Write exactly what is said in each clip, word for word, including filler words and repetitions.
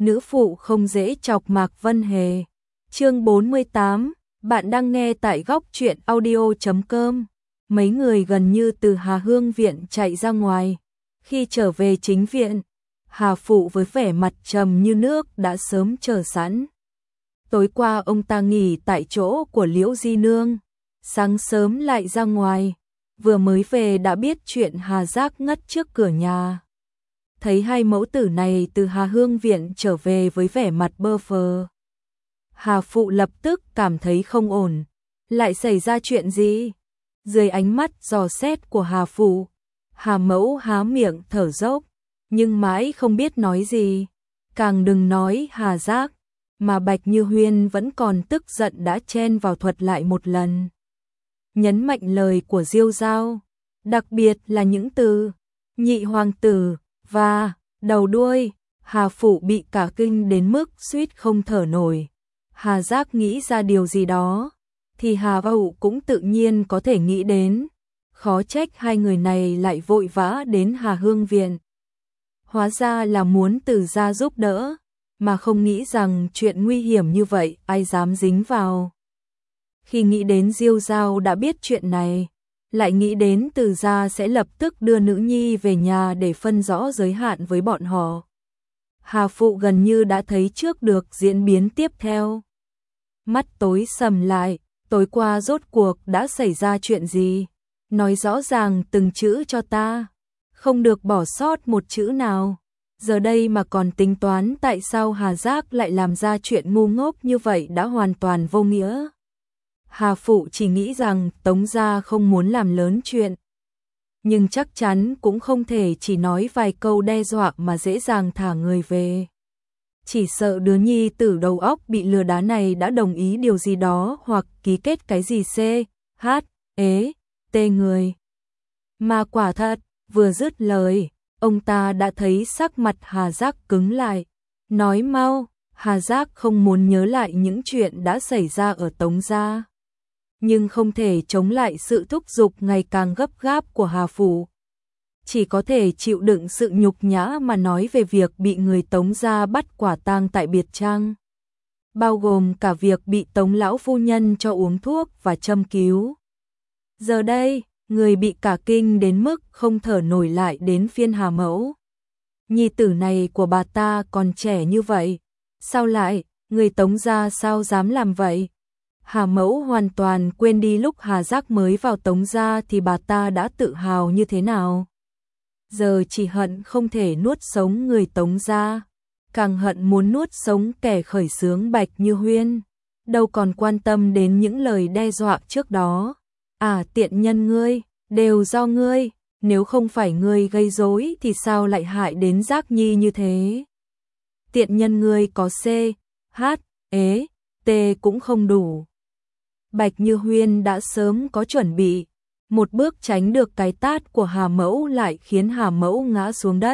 nữ phụ không dễ chọc Mạc Vân Hề. Chương bốn mươi tám, bạn đang nghe tại góc truyện audio chấm com. Mấy người gần như từ Hà Hương viện chạy ra ngoài. Khi trở về chính viện, Hà phụ với vẻ mặt trầm như nước đã sớm chờ sẵn. Tối qua ông ta nghỉ tại chỗ của Liễu Di Nương, sáng sớm lại ra ngoài, vừa mới về đã biết chuyện Hà Giác ngất trước cửa nhà. Thấy hai mẫu tử này từ Hà Hương viện trở về với vẻ mặt bơ phờ, Hà phụ lập tức cảm thấy không ổn. Lại xảy ra chuyện gì? Dưới ánh mắt dò xét của Hà phụ, Hà mẫu há miệng thở dốc, nhưng mãi không biết nói gì. Càng đừng nói Hà Giác, mà Bạch Như Huyên vẫn còn tức giận đã chen vào thuật lại một lần. Nhấn mạnh lời của Diêu Giao, đặc biệt là những từ nhị hoàng tử và đầu đuôi. Hà phụ bị cả kinh đến mức suýt không thở nổi. Hà Giác nghĩ ra điều gì đó thì Hà Vũ cũng tự nhiên có thể nghĩ đến. Khó trách hai người này lại vội vã đến Hà Hương viện. Hóa ra là muốn Từ gia giúp đỡ, mà không nghĩ rằng chuyện nguy hiểm như vậy ai dám dính vào. Khi nghĩ đến Diêu Giao đã biết chuyện này, lại nghĩ đến Từ gia sẽ lập tức đưa nữ nhi về nhà để phân rõ giới hạn với bọn họ. Hà phụ gần như đã thấy trước được diễn biến tiếp theo. Mắt tối sầm lại, tối qua rốt cuộc đã xảy ra chuyện gì? Nói rõ ràng từng chữ cho ta, không được bỏ sót một chữ nào. Giờ đây mà còn tính toán tại sao Hà Giác lại làm ra chuyện ngu ngốc như vậy đã hoàn toàn vô nghĩa. Hà phụ chỉ nghĩ rằng Tống gia không muốn làm lớn chuyện, nhưng chắc chắn cũng không thể chỉ nói vài câu đe dọa mà dễ dàng thả người về. Chỉ sợ đứa nhi tử đầu óc bị lừa đá này đã đồng ý điều gì đó hoặc ký kết cái gì c, h, ế, tê người. Mà quả thật, vừa dứt lời, ông ta đã thấy sắc mặt Hà Giác cứng lại. Nói mau. Hà Giác không muốn nhớ lại những chuyện đã xảy ra ở Tống gia, nhưng không thể chống lại sự thúc giục ngày càng gấp gáp của Hà phủ. Chỉ có thể chịu đựng sự nhục nhã mà nói về việc bị người Tống gia bắt quả tang tại biệt trang, bao gồm cả việc bị Tống lão phu nhân cho uống thuốc và châm cứu. Giờ đây, người bị cả kinh đến mức không thở nổi lại đến phiên Hà mẫu. Nhi tử này của bà ta còn trẻ như vậy, sao lại, người Tống gia sao dám làm vậy? Hà mẫu hoàn toàn quên đi lúc Hà Giác mới vào Tống gia thì bà ta đã tự hào như thế nào. Giờ chỉ hận không thể nuốt sống người Tống gia, càng hận muốn nuốt sống kẻ khởi xướng Bạch Như Huyên, đâu còn quan tâm đến những lời đe dọa trước đó. À tiện nhân ngươi, đều do ngươi, nếu không phải ngươi gây rối thì sao lại hại đến Giác Nhi như thế? Tiện nhân ngươi có C, H, ế, T cũng không đủ. Bạch Như Huyên đã sớm có chuẩn bị, một bước tránh được cái tát của Hà mẫu lại khiến Hà mẫu ngã xuống đất.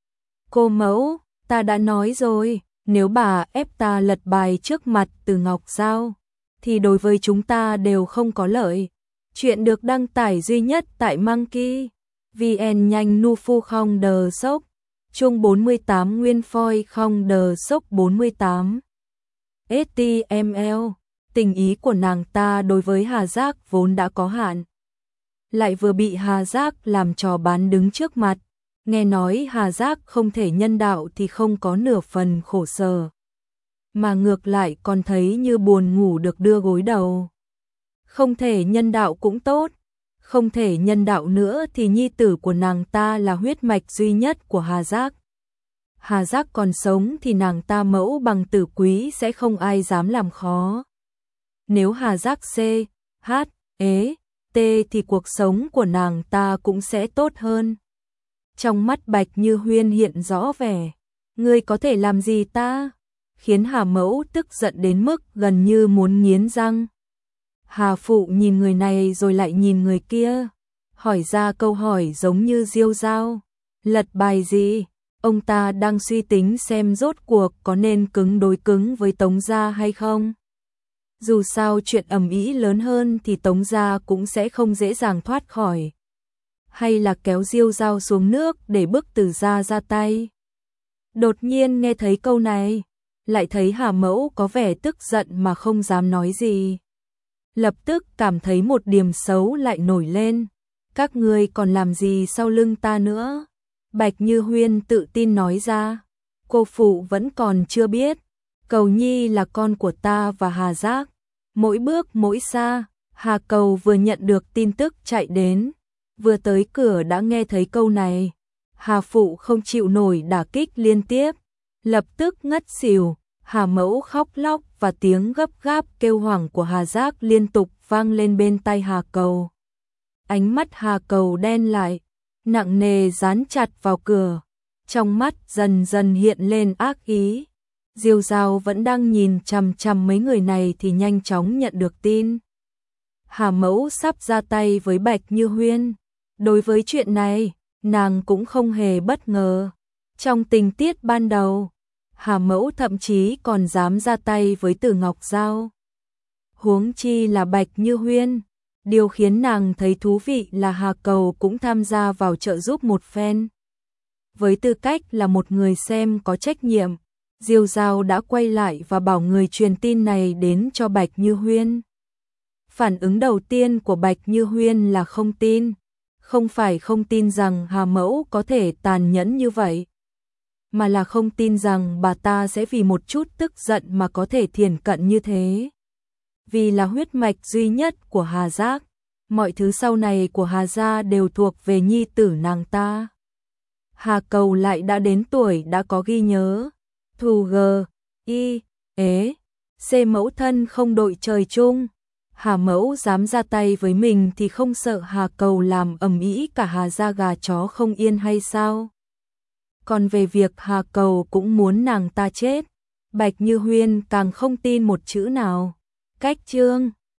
Cô mẫu, ta đã nói rồi, nếu bà ép ta lật bài trước mặt Từ Ngọc Giao, thì đối với chúng ta đều không có lợi. Chuyện được đăng tải duy nhất tại Monkey vê en nhanh nu phu không đờ sốc. Chung bốn mươi tám nguyên phoi không đờ sốc bốn mươi tám. ét tê em lờ, tình ý của nàng ta đối với Hà Giác vốn đã có hạn, lại vừa bị Hà Giác làm trò bán đứng trước mặt. Nghe nói Hà Giác không thể nhân đạo thì không có nửa phần khổ sở, mà ngược lại còn thấy như buồn ngủ được đưa gối đầu. Không thể nhân đạo cũng tốt, không thể nhân đạo nữa thì nhi tử của nàng ta là huyết mạch duy nhất của Hà Giác. Hà Giác còn sống thì nàng ta mẫu bằng tử quý sẽ không ai dám làm khó. Nếu Hà Giác C, H, ế, T thì cuộc sống của nàng ta cũng sẽ tốt hơn. Trong mắt Bạch Như Huyên hiện rõ vẻ, ngươi có thể làm gì ta? Khiến Hà mẫu tức giận đến mức gần như muốn nghiến răng. Hà phụ nhìn người này rồi lại nhìn người kia, hỏi ra câu hỏi giống như Diêu Giao. Lật bài gì? Ông ta đang suy tính xem rốt cuộc có nên cứng đối cứng với Tống gia hay không. Dù sao chuyện ầm ĩ lớn hơn thì Tống gia cũng sẽ không dễ dàng thoát khỏi. Hay là kéo Diêu Giao xuống nước để bức Từ gia ra tay. Đột nhiên nghe thấy câu này, lại thấy Hà Mẫu có vẻ tức giận mà không dám nói gì. Lập tức cảm thấy một điểm xấu lại nổi lên. Các ngươi còn làm gì sau lưng ta nữa? Bạch Như Huyên tự tin nói ra. Cô phụ vẫn còn chưa biết. Cầu Nhi là con của ta và Hà Giác. Mỗi bước mỗi xa, Hà Cầu vừa nhận được tin tức chạy đến. Vừa tới cửa đã nghe thấy câu này. Hà Phụ không chịu nổi đả kích liên tiếp. Lập tức ngất xỉu. Hà Mẫu khóc lóc và tiếng gấp gáp kêu hoảng của Hà Giác liên tục vang lên bên tai Hà Cầu. Ánh mắt Hà Cầu đen lại, nặng nề dán chặt vào cửa. Trong mắt dần dần hiện lên ác ý. Diêu Dao vẫn đang nhìn chằm chằm mấy người này thì nhanh chóng nhận được tin. Hà Mẫu sắp ra tay với Bạch Như Huyên. Đối với chuyện này, nàng cũng không hề bất ngờ. Trong tình tiết ban đầu, Hà Mẫu thậm chí còn dám ra tay với Từ Ngọc Giao. Huống chi là Bạch Như Huyên. Điều khiến nàng thấy thú vị là Hà Cầu cũng tham gia vào trợ giúp một phen. Với tư cách là một người xem có trách nhiệm, Diêu Dao đã quay lại và bảo người truyền tin này đến cho Bạch Như Huyên. Phản ứng đầu tiên của Bạch Như Huyên là không tin. Không phải không tin rằng Hà Mẫu có thể tàn nhẫn như vậy, mà là không tin rằng bà ta sẽ vì một chút tức giận mà có thể thiển cận như thế. Vì là huyết mạch duy nhất của Hà Giác, mọi thứ sau này của Hà gia đều thuộc về nhi tử nàng ta. Hà Cầu lại đã đến tuổi đã có ghi nhớ. Thù g, y, ế, c mẫu thân không đội trời chung. Hà Mẫu dám ra tay với mình thì không sợ Hà Cầu làm ầm ĩ cả Hà gia gà chó không yên hay sao? Còn về việc Hà Cầu cũng muốn nàng ta chết, Bạch Như Huyên càng không tin một chữ nào. Cách chương